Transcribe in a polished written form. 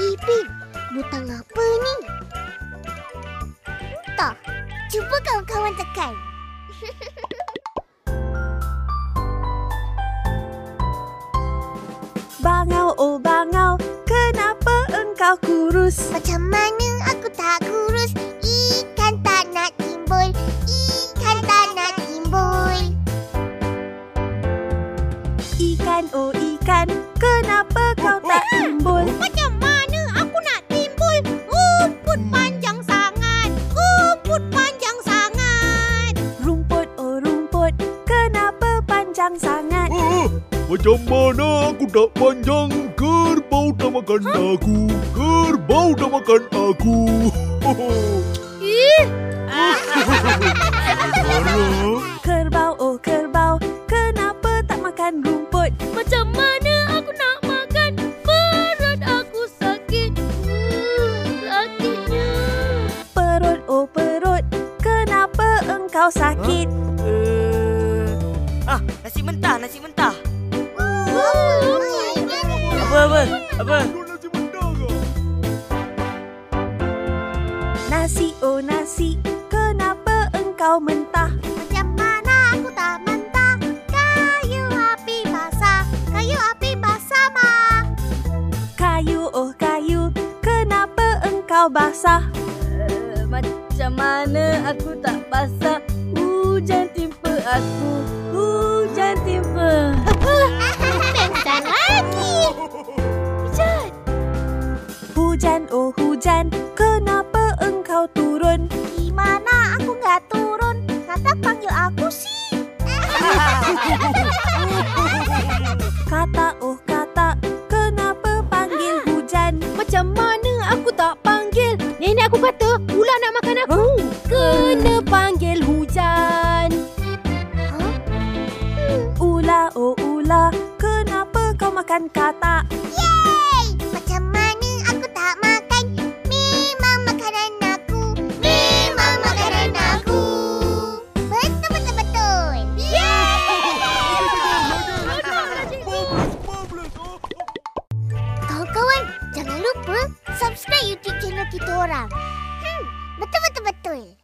Ipin, butang apa ni? Entah. Cuba kawan-kawan tekan. Bangau, oh bangau, kenapa engkau kurus? Macam mana aku tak kurus? Ikan tak nak timbul. Ikan tak nak timbul. Ikan, oh ikan, kenapa kau tak timbul? Macam mana aku nak timbul? Rumput panjang sangat. Rumput panjang sangat. Rumput, oh rumput, kenapa panjang sangat? Macam mana aku tak panjang? Kerbau tak makan aku. Kerbau tak makan aku. Kerbau, oh kerbau, kenapa tak makan rumput? Macam mana aku nak makan? Perut aku sakit. Sakitnya. Perut, oh perut, kenapa engkau sakit? Nasi mentah, nasi mentah. Apa? Nasi mentah ke? Nasi, oh nasi, kenapa engkau mentah? Macam mana aku tak mentah? Kayu api basah. Kayu api basah, Ma. Kayu, oh kayu, kenapa engkau basah? Macam mana aku tak basah? Hujan timpa aku. Hujan timpa. Pengsan lagi. Hujan, oh hujan, kenapa engkau turun? Di mana aku nggak turun? Kata panggil aku sih. Kata, oh kata, kenapa panggil hujan? Macam mana aku tak panggil? Nenek aku kata ular nak makan aku. Kena panggil hujan. Ular, oh ular, kenapa kau makan katak? Yeay! Macam mana aku tak makan? Memang makanan aku. Memang makanan aku. Betul. Kawan-kawan, jangan lupa subscribe YouTube channel kita orang. Betul.